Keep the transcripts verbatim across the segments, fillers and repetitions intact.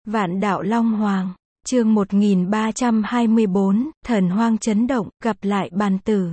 Vạn đạo Long Hoàng, chương một nghìn ba trăm hai mươi bốn, thần hoang chấn động, gặp lại bàn tử.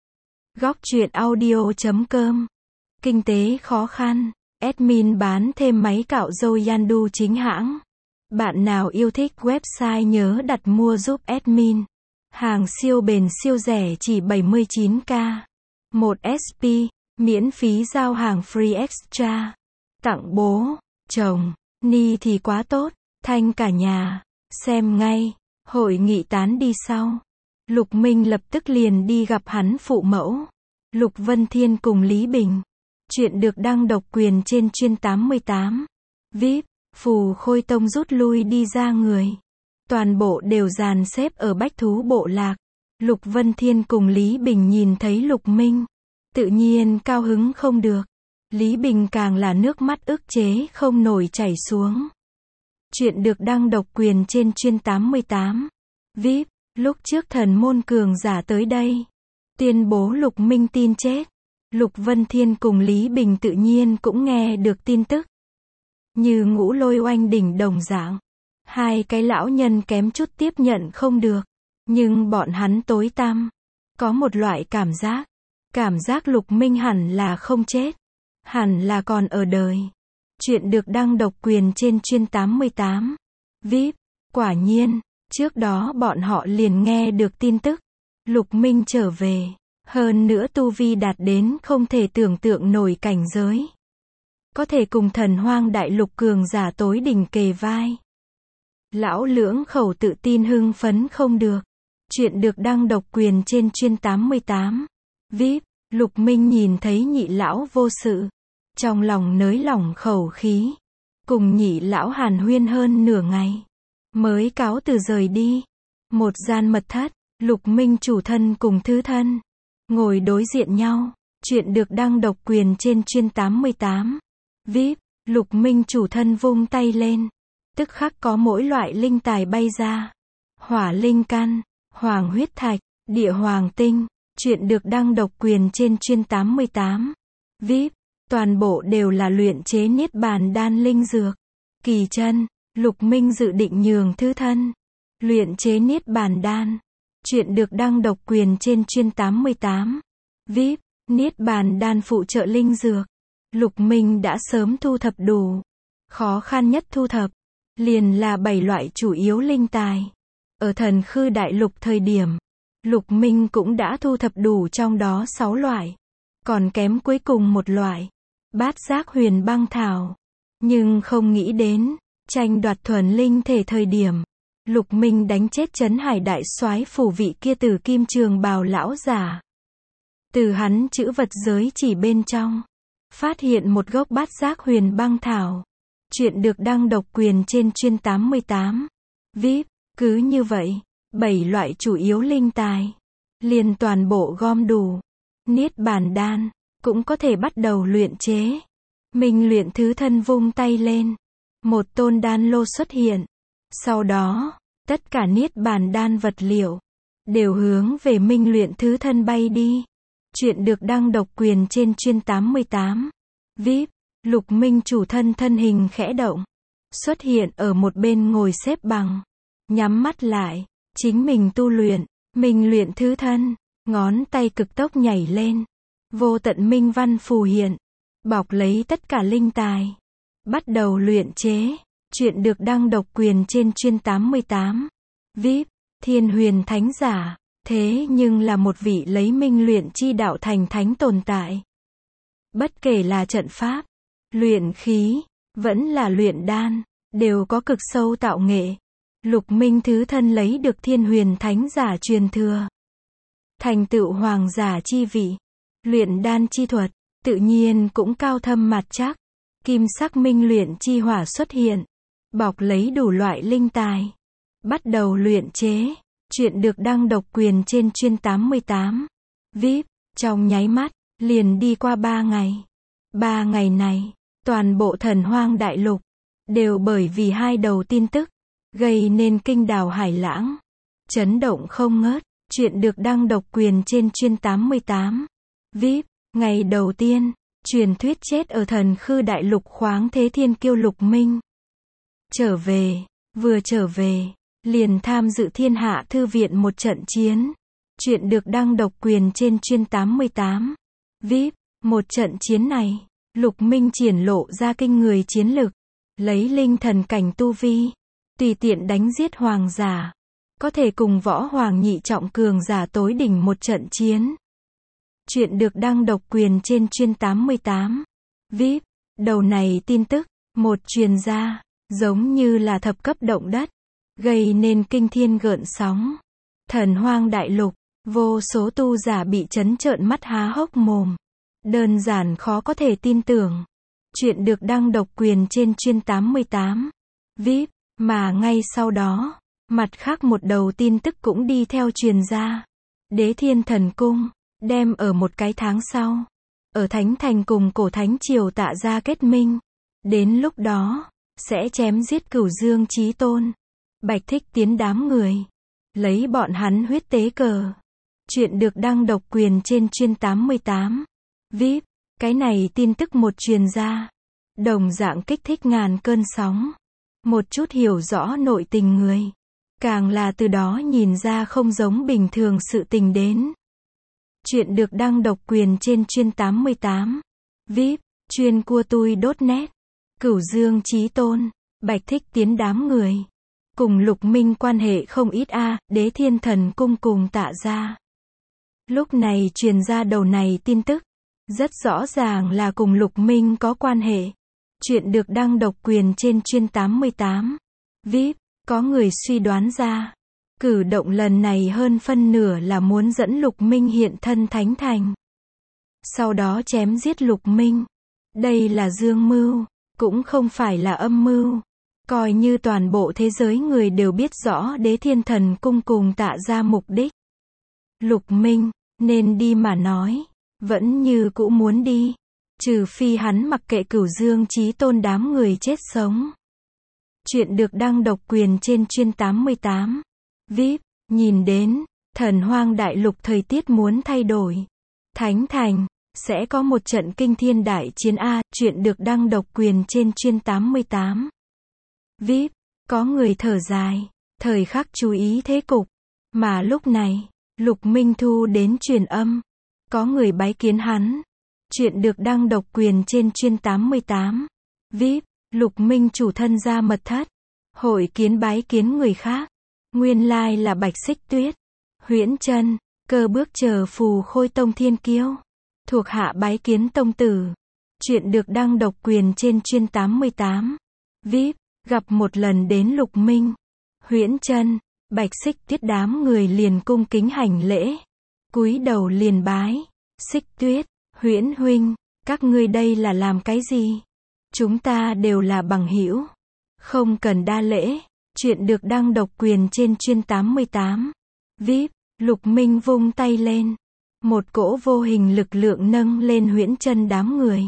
Góc truyện audio chấm com. Kinh tế khó khăn, admin bán thêm máy cạo râu Yandu chính hãng. Bạn nào yêu thích website nhớ đặt mua giúp admin. Hàng siêu bền siêu rẻ chỉ bảy mươi chín k. một ét pê, miễn phí giao hàng free extra. Tặng bố, chồng, ni thì quá tốt, thanh cả nhà. Xem ngay, hội nghị tán đi sau. Lục Minh lập tức liền đi gặp hắn phụ mẫu. Lục Vân Thiên cùng Lý Bình. Chuyện được đăng độc quyền trên chuyên tám mươi tám. vê i pê, Phù Khôi Tông rút lui đi ra người. Toàn bộ đều dàn xếp ở Bách Thú Bộ Lạc. Lục Vân Thiên cùng Lý Bình nhìn thấy Lục Minh. Tự nhiên cao hứng không được. Lý Bình càng là nước mắt ức chế không nổi chảy xuống. Chuyện được đăng độc quyền trên chuyên tám mươi tám. vê i pê, lúc trước thần môn cường giả tới đây. Tuyên bố Lục Minh tin chết. Lục Vân Thiên cùng Lý Bình tự nhiên cũng nghe được tin tức. Như ngũ lôi oanh đỉnh đồng dạng. Hai cái lão nhân kém chút tiếp nhận không được. Nhưng bọn hắn tối tăm. Có một loại cảm giác. Cảm giác Lục Minh hẳn là không chết. Hẳn là còn ở đời. Chuyện được đăng độc quyền trên chuyên tám mươi tám. vê i pê, quả nhiên, trước đó bọn họ liền nghe được tin tức. Lục Minh trở về. Hơn nữa tu vi đạt đến không thể tưởng tượng nổi cảnh giới. Có thể cùng thần hoang đại lục cường giả tối đỉnh kề vai. Lão lưỡng khẩu tự tin hưng phấn không được. Chuyện được đăng độc quyền trên chuyên tám mươi tám. vê i pê, Lục Minh nhìn thấy nhị lão vô sự. Trong lòng nới lỏng khẩu khí. Cùng nhị lão hàn huyên hơn nửa ngày. Mới cáo từ rời đi. Một gian mật thất. Lục Minh chủ thân cùng thứ thân. Ngồi đối diện nhau. Chuyện được đăng độc quyền trên chuyên tám mươi tám. vê i pê, Lục Minh chủ thân vung tay lên. Tức khắc có mỗi loại linh tài bay ra. Hỏa linh căn, hoàng huyết thạch, địa hoàng tinh. Chuyện được đăng độc quyền trên chuyên tám mươi tám. vê i pê, toàn bộ đều là luyện chế niết bàn đan linh dược. Kỳ chân, Lục Minh dự định nhường thứ thân. Luyện chế niết bàn đan. Chuyện được đăng độc quyền trên chuyên tám mươi tám. vê i pê, niết bàn đan phụ trợ linh dược. Lục Minh đã sớm thu thập đủ. Khó khăn nhất thu thập. Liền là bảy loại chủ yếu linh tài. Ở thần khư đại lục thời điểm. Lục Minh cũng đã thu thập đủ trong đó sáu loại. Còn kém cuối cùng một loại. Bát giác huyền băng thảo. Nhưng không nghĩ đến. Tranh đoạt thuần linh thể thời điểm. Lục Minh đánh chết Trấn Hải đại soái phủ vị kia từ kim trường bào lão giả. Từ hắn chữ vật giới chỉ bên trong. Phát hiện một gốc bát giác huyền băng thảo. Chuyện được đăng độc quyền trên chuyên tám mươi tám. vê i pê, cứ như vậy. Bảy loại chủ yếu linh tài. Liền toàn bộ gom đủ. Niết bàn đan. Cũng có thể bắt đầu luyện chế. Minh luyện thứ thân vung tay lên. Một tôn đan lô xuất hiện. Sau đó, tất cả niết bàn đan vật liệu. Đều hướng về minh luyện thứ thân bay đi. Chuyện được đăng độc quyền trên chuyên tám mươi tám. vê i pê, Lục Minh chủ thân thân hình khẽ động. Xuất hiện ở một bên ngồi xếp bằng. Nhắm mắt lại. Chính mình tu luyện. Minh luyện thứ thân. Ngón tay cực tốc nhảy lên. Vô tận minh văn phù hiện. Bọc lấy tất cả linh tài. Bắt đầu luyện chế. Chuyện được đăng độc quyền trên chuyên tám mươi tám. vê i pê, Thiên Huyền Thánh Giả. Thế nhưng là một vị lấy minh luyện chi đạo thành thánh tồn tại. Bất kể là trận pháp, luyện khí, vẫn là luyện đan, đều có cực sâu tạo nghệ. Lục Minh thứ thân lấy được Thiên Huyền Thánh Giả truyền thừa. Thành tựu hoàng giả chi vị. Luyện đan chi thuật, tự nhiên cũng cao thâm mặt chắc. Kim sắc minh luyện chi hỏa xuất hiện. Bọc lấy đủ loại linh tài. Bắt đầu luyện chế. Chuyện được đăng độc quyền trên chuyên tám mươi tám. vê i pê, trong nháy mắt, liền đi qua ba ngày. Ba ngày này, toàn bộ thần hoang đại lục, đều bởi vì hai đầu tin tức, gây nên kinh đảo hải lãng. Chấn động không ngớt. Chuyện được đăng độc quyền trên chuyên tám mươi tám. vê i pê, ngày đầu tiên, truyền thuyết chết ở thần khư đại lục khoáng thế thiên kiêu Lục Minh. Trở về, vừa trở về, liền tham dự Thiên Hạ Thư viện một trận chiến. Chuyện được đăng độc quyền trên chuyên tám mươi tám. vê i pê, một trận chiến này, Lục Minh triển lộ ra kinh người chiến lực, lấy linh thần cảnh tu vi, tùy tiện đánh giết hoàng giả, có thể cùng võ hoàng nhị trọng cường giả tối đỉnh một trận chiến. Chuyện được đăng độc quyền trên chuyên tám mươi tám. vê i pê, đầu này tin tức, một truyền ra, giống như là thập cấp động đất, gây nên kinh thiên gợn sóng. Thần Hoang Đại Lục, vô số tu giả bị chấn trợn mắt há hốc mồm. Đơn giản khó có thể tin tưởng. Chuyện được đăng độc quyền trên chuyên tám mươi tám. vê i pê, mà ngay sau đó, mặt khác một đầu tin tức cũng đi theo truyền ra. Đế Thiên Thần Cung, đem ở một cái tháng sau, ở Thánh Thành cùng Cổ Thánh Triều Tạ Gia kết minh. Đến lúc đó, sẽ chém giết Cửu Dương Chí Tôn, Bạch Thích Tiến đám người, lấy bọn hắn huyết tế cờ. Chuyện được đăng độc quyền trên chuyên tám mươi tám. vê i pê, cái này tin tức một truyền ra, đồng dạng kích thích ngàn cơn sóng. Một chút hiểu rõ nội tình người, càng là từ đó nhìn ra không giống bình thường sự tình đến. Chuyện được đăng độc quyền trên chuyên tám mươi tám. vê i pê, chuyên cua tui đốt nét. Cửu Dương Chí Tôn, Bạch Thích Tiến đám người, cùng Lục Minh quan hệ không ít a, à, Đế Thiên Thần Cung cùng Tạ Gia. Lúc này truyền ra đầu này tin tức, rất rõ ràng là cùng Lục Minh có quan hệ. Chuyện được đăng độc quyền trên chuyên tám mươi tám. vê i pê, có người suy đoán ra, cử động lần này hơn phân nửa là muốn dẫn Lục Minh hiện thân Thánh Thành, sau đó chém giết Lục Minh. Đây là dương mưu, cũng không phải là âm mưu. Coi như toàn bộ thế giới người đều biết rõ Đế Thiên Thần Cung cùng Tạ Gia mục đích. Lục Minh, nên đi mà nói, vẫn như cũ muốn đi. Trừ phi hắn mặc kệ Cửu Dương Chí Tôn đám người chết sống. Chuyện được đăng độc quyền trên chuyên tám mươi tám. vê i pê, nhìn đến, Thần Hoang Đại Lục thời tiết muốn thay đổi. Thánh Thành, sẽ có một trận kinh thiên đại chiến A. Chuyện được đăng độc quyền trên chuyên tám mươi tám. vê i pê, có người thở dài, thời khắc chú ý thế cục. Mà lúc này, Lục Minh thu đến truyền âm, có người bái kiến hắn. Chuyện được đăng độc quyền trên chuyên tám mươi tám. vê i pê, Lục Minh chủ thân ra mật thất, hội kiến bái kiến người khác. Nguyên lai là Bạch Xích Tuyết, Huyễn Chân, Cơ Bước chờ Phù Khôi Tông thiên kiêu, thuộc hạ bái kiến tông tử. Chuyện được đăng độc quyền trên chuyên tám mươi tám. vê i pê, gặp một lần đến Lục Minh, Huyễn Chân, Bạch Xích Tuyết đám người liền cung kính hành lễ, cúi đầu liền bái. Xích Tuyết, Huyễn huynh, các ngươi đây là làm cái gì? Chúng ta đều là bằng hữu, không cần đa lễ. Chuyện được đăng độc quyền trên chuyên tám mươi tám. vê i pê, Lục Minh vung tay lên, một cỗ vô hình lực lượng nâng lên Huyễn Chân đám người,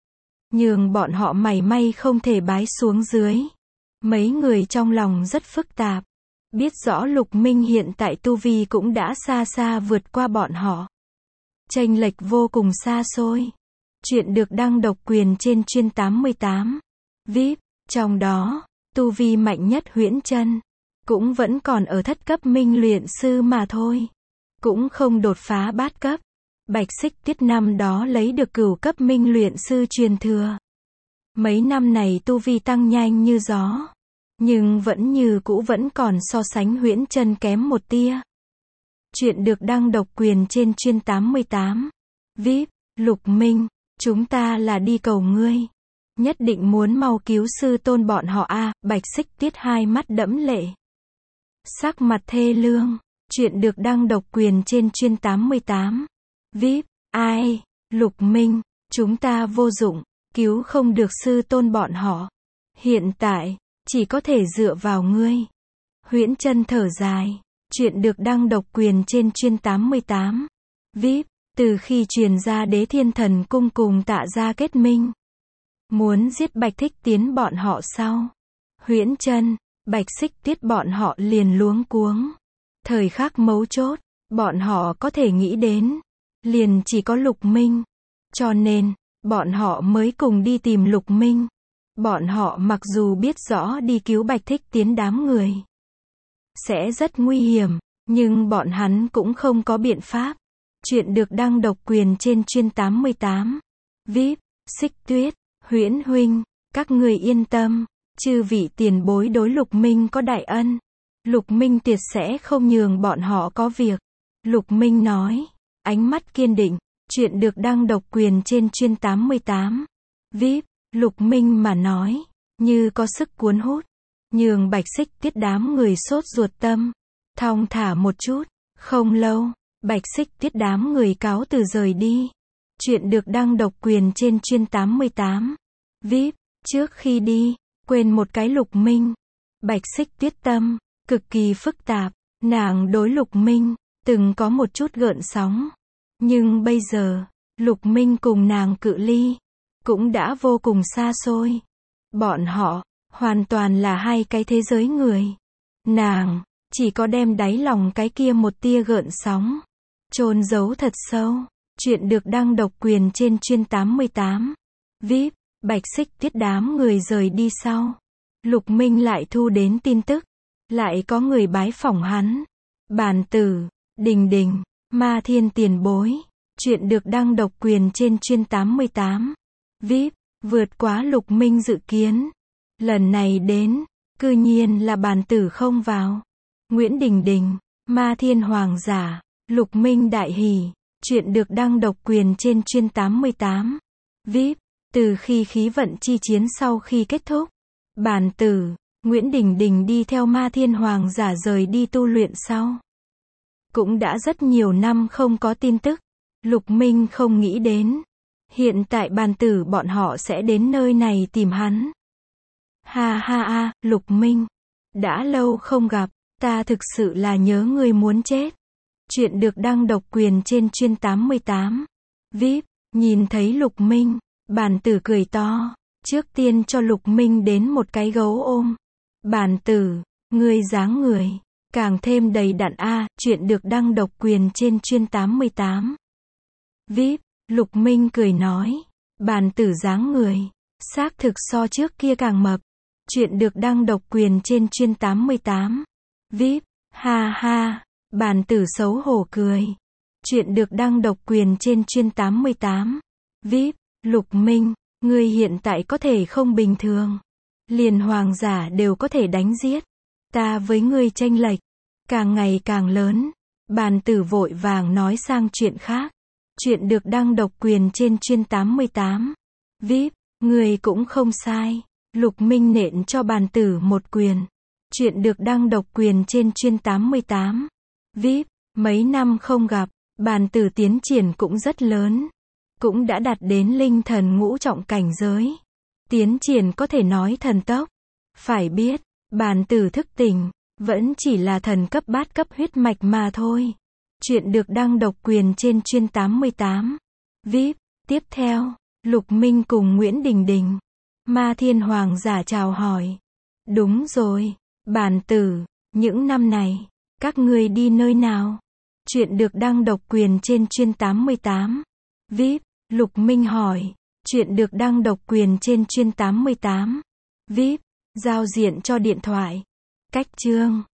nhường bọn họ mảy may không thể bái xuống dưới. Mấy người trong lòng rất phức tạp, biết rõ Lục Minh hiện tại tu vi cũng đã xa xa vượt qua bọn họ, chênh lệch vô cùng xa xôi. Chuyện được đăng độc quyền trên chuyên tám mươi tám. vê i pê, trong đó, tu vi mạnh nhất Huyễn Chân, cũng vẫn còn ở thất cấp minh luyện sư mà thôi, cũng không đột phá bát cấp. Bạch Xích Tuyết năm đó lấy được cửu cấp minh luyện sư truyền thừa. Mấy năm này tu vi tăng nhanh như gió, nhưng vẫn như cũ vẫn còn so sánh Huyễn Chân kém một tia. Chuyện được đăng độc quyền trên chuyên tám mươi tám. vê i pê, Lục Minh, chúng ta là đi cầu ngươi, nhất định muốn mau cứu sư tôn bọn họ a. À, Bạch Xích Tuyết hai mắt đẫm lệ, sắc mặt thê lương. Chuyện được đăng độc quyền trên chuyên tám mươi tám. vê i pê, ai, Lục Minh, chúng ta vô dụng, cứu không được sư tôn bọn họ. Hiện tại, chỉ có thể dựa vào ngươi. Huyễn Chân thở dài. Chuyện được đăng độc quyền trên chuyên tám mươi tám. vê i pê, từ khi truyền ra Đế Thiên Thần Cung cùng Tạ Gia kết minh, muốn giết Bạch Thích Tiến bọn họ sau, Huyễn Chân, Bạch Xích Tuyết bọn họ liền luống cuống. Thời khắc mấu chốt, bọn họ có thể nghĩ đến, liền chỉ có Lục Minh. Cho nên, bọn họ mới cùng đi tìm Lục Minh. Bọn họ mặc dù biết rõ đi cứu Bạch Thích Tiến đám người sẽ rất nguy hiểm, nhưng bọn hắn cũng không có biện pháp. Chuyện được đăng độc quyền trên chuyên tám mươi tám. vê i pê, Xích Tuyết, Huyễn huynh, các người yên tâm, chư vị tiền bối đối Lục Minh có đại ân. Lục Minh tuyệt sẽ không nhường bọn họ có việc. Lục Minh nói, ánh mắt kiên định. Chuyện được đăng độc quyền trên chuyên tám mươi tám. vê i pê, Lục Minh mà nói, như có sức cuốn hút, nhường Bạch Xích Tuyết đám người sốt ruột tâm. Thong thả một chút, không lâu, Bạch Xích Tuyết đám người cáo từ rời đi. Chuyện được đăng độc quyền trên chuyên tám mươi tám. vê i pê, trước khi đi, quên một cái Lục Minh. Bạch Xích Tuyết tâm, cực kỳ phức tạp, nàng đối Lục Minh, từng có một chút gợn sóng. Nhưng bây giờ, Lục Minh cùng nàng cự ly, cũng đã vô cùng xa xôi. Bọn họ, hoàn toàn là hai cái thế giới người. Nàng, chỉ có đem đáy lòng cái kia một tia gợn sóng, chôn giấu thật sâu. Chuyện được đăng độc quyền trên chuyên tám mươi tám. vê i pê, Bạch Xích Tuyết đám người rời đi sau. Lục Minh lại thu đến tin tức. Lại có người bái phỏng hắn. Bàn tử, Đình Đình, Ma Thiên tiền bối. Chuyện được đăng độc quyền trên chuyên tám mươi tám. vê i pê, vượt quá Lục Minh dự kiến. Lần này đến, cư nhiên là bàn tử không vào. Nguyễn Đình Đình, Ma Thiên hoàng giả, Lục Minh đại hỉ. Chuyện được đăng độc quyền trên chuyên tám mươi tám. vê i pê, từ khi khí vận chi chiến sau khi kết thúc, bàn tử, Nguyễn Đình Đình đi theo Ma Thiên hoàng giả rời đi tu luyện sau. Cũng đã rất nhiều năm không có tin tức. Lục Minh không nghĩ đến. Hiện tại bàn tử bọn họ sẽ đến nơi này tìm hắn. Ha ha ha, Lục Minh. Đã lâu không gặp, ta thực sự là nhớ ngươi muốn chết. Chuyện được đăng độc quyền trên chuyên tám mươi tám. vê i pê, nhìn thấy Lục Minh, bàn tử cười to. Trước tiên cho Lục Minh đến một cái gấu ôm. Bàn tử, ngươi dáng người, càng thêm đầy đặn a. À, chuyện được đăng độc quyền trên chuyên tám mươi tám. vê i pê, Lục Minh cười nói. Bàn tử dáng người, xác thực so trước kia càng mập. Chuyện được đăng độc quyền trên chuyên tám mươi tám. vê i pê, ha ha, bàn tử xấu hổ cười. Chuyện được đăng độc quyền trên chuyên tám mươi tám. vê i pê, Lục Minh, ngươi hiện tại có thể không bình thường. Liền hoàng giả đều có thể đánh giết. Ta với ngươi chênh lệch, càng ngày càng lớn. Bàn tử vội vàng nói sang chuyện khác. Chuyện được đăng độc quyền trên chuyên tám mươi tám. vê i pê, ngươi cũng không sai. Lục Minh nện cho bàn tử một quyền. Chuyện được đăng độc quyền trên chuyên tám mươi tám. vê i pê, mấy năm không gặp, bàn tử tiến triển cũng rất lớn. Cũng đã đạt đến linh thần ngũ trọng cảnh giới. Tiến triển có thể nói thần tốc. Phải biết, bàn tử thức tỉnh, vẫn chỉ là thần cấp bát cấp huyết mạch mà thôi. Chuyện được đăng độc quyền trên chuyên tám mươi tám. vê i pê, tiếp theo, Lục Minh cùng Nguyễn Đình Đình, Ma Thiên hoàng giả chào hỏi. Đúng rồi, bàn tử, những năm này, các ngươi đi nơi nào? Chuyện được đăng độc quyền trên chuyên tám mươi tám. vê i pê, Lục Minh hỏi. Chuyện được đăng độc quyền trên chuyên tám mươi tám. vê i pê, giao diện cho điện thoại. Cách chương